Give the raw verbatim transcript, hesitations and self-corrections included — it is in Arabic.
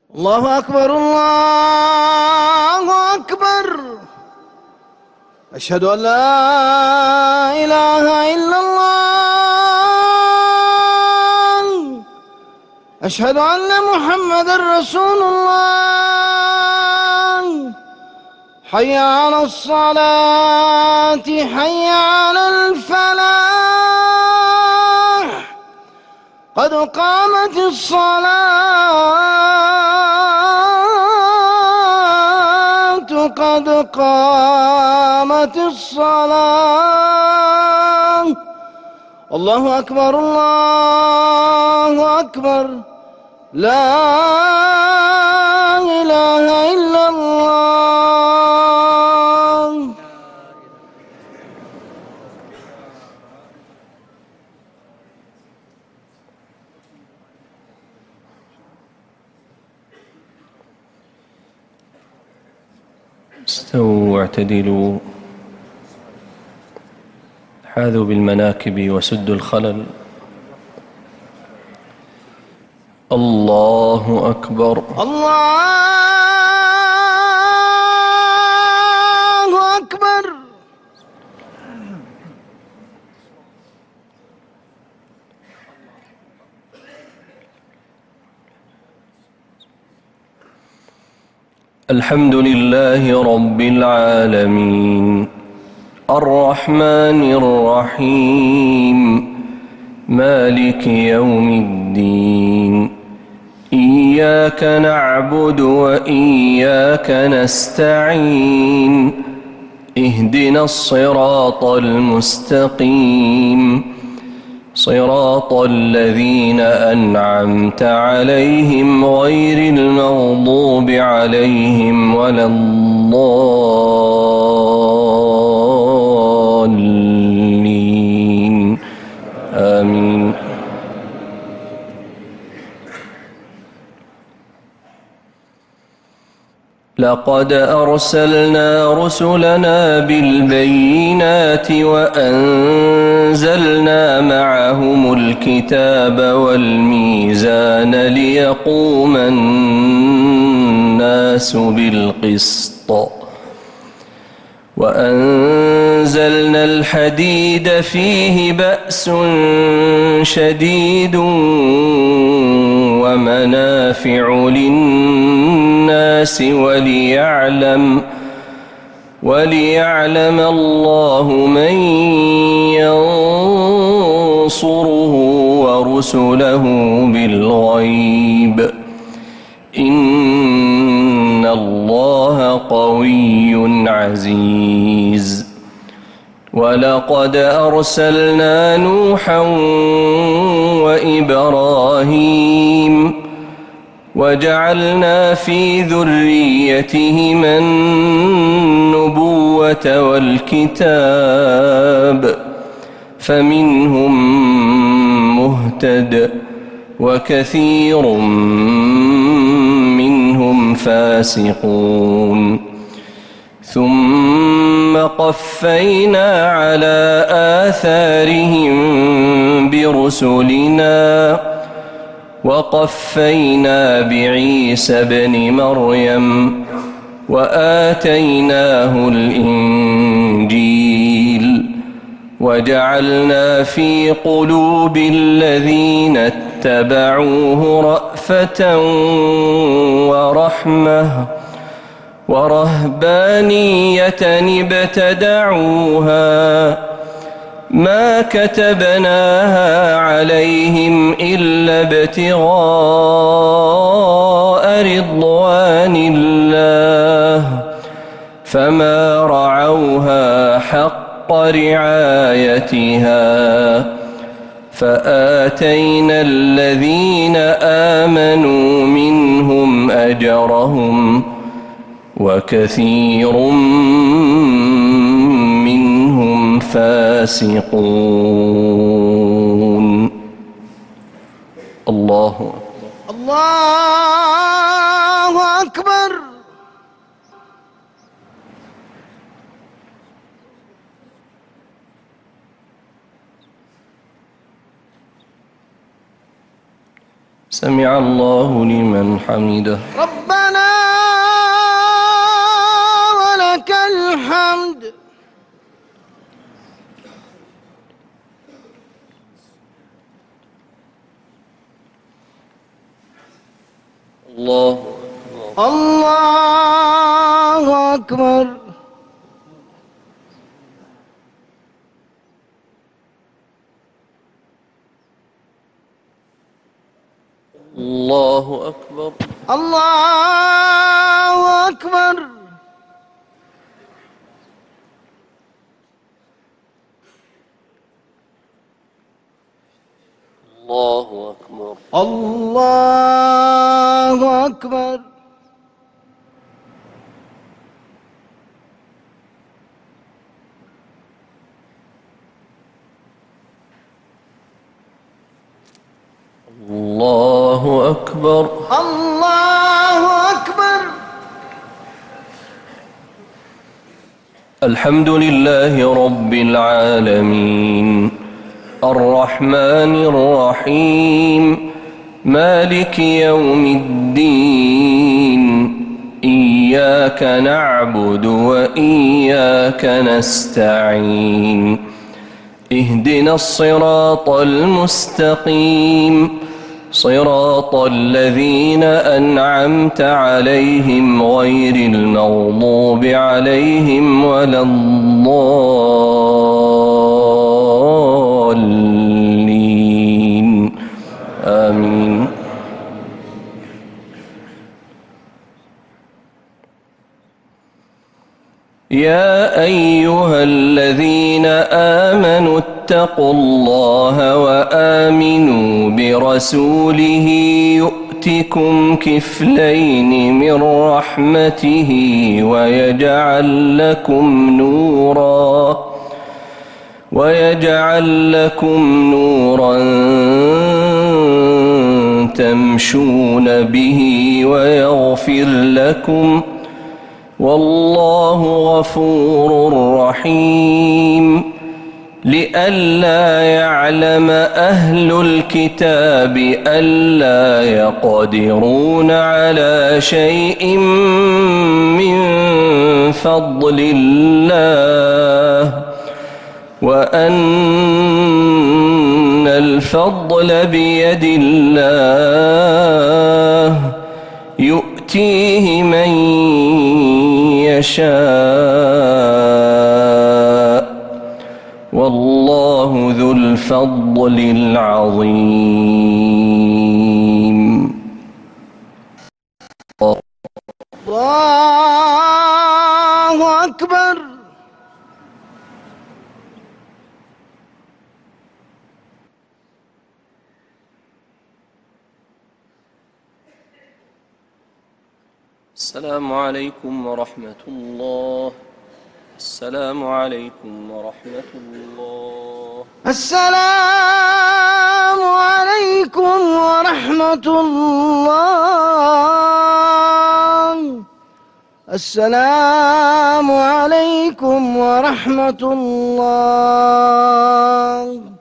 الله أكبر الله أكبر. أشهد أن لا إله إلا الله. أشهد أن محمدًا رسول الله. حي على الصلاة حي على الفلاح. قد قامت الصلاة قد قامت الصلاة. الله أكبر الله أكبر. لا إله إلا الله. استووا واعتدلوا، حاذوا بالمناكب وسدوا الخلل. الله أكبر. الله أكبر. الحمد لله رب العالمين، الرحمن الرحيم، مالك يوم الدين. إياك نعبد وإياك نستعين. اهدنا الصراط المستقيم، صراط الذين أنعمت عليهم غير المغضوب عليهم ولا الضالين. آمين. لقد أرسلنا رسلنا بالبينات وأنزلنا معهم الكتاب والميزان ليقوم الناس بالقسط، وأنزلنا الحديد فيه بأس شديد ومنافع للناس وليعلم وليعلم الله من ينصره ورسله بالغيب، إن الله قوي عزيز. ولقد أرسلنا نوحا وإبراهيم وجعلنا في ذريتهما النبوة والكتاب، فمنهم مهتد وكثير منهم فاسقون. ثم قفينا على آثارهم برسلنا وقفينا بعيسى ابن مريم وآتيناه الإنجيل وجعلنا في قلوب الذين اتبعوه رأفة ورحمة ورهبانية ابتدعوها ما كتبناها عليهم إلا ابتغاء رضوان الله، فما رعوها حق رعايتها. فآتينا الذين آمنوا منهم أجرهم وكثير منهم فاسقون. الله الله أكبر. سمع الله لمن حمده. ربنا ولك الحمد. الله الله أكبر. الله أكبر. الله أكبر. الله أكبر. الله أكبر. الله أكبر. الله أكبر. الحمد لله رب العالمين الرحمن الرحيم مالك يوم الدين إياك نعبد وإياك نستعين اهدنا الصراط المستقيم صراط الذين أنعمت عليهم غير المغضوب عليهم ولا الضالين آمين. يا أيها الذين آمنوا اتقوا الله وآمنوا برسوله يؤتكم كفلين من رحمته ويجعل لكم نورا ويجعل لكم نورا تمشون به ويغفر لكم والله غفور رحيم. لئلا يعلم أهل الكتاب ألا يقدرون على شيء من فضل الله وأن الفضل بيد الله يؤتيه من يشاء والله ذو الفضل العظيم. الله أكبر. السلام عليكم ورحمة الله. السلام عليكم ورحمة الله. السلام عليكم ورحمة الله. السلام عليكم ورحمة الله.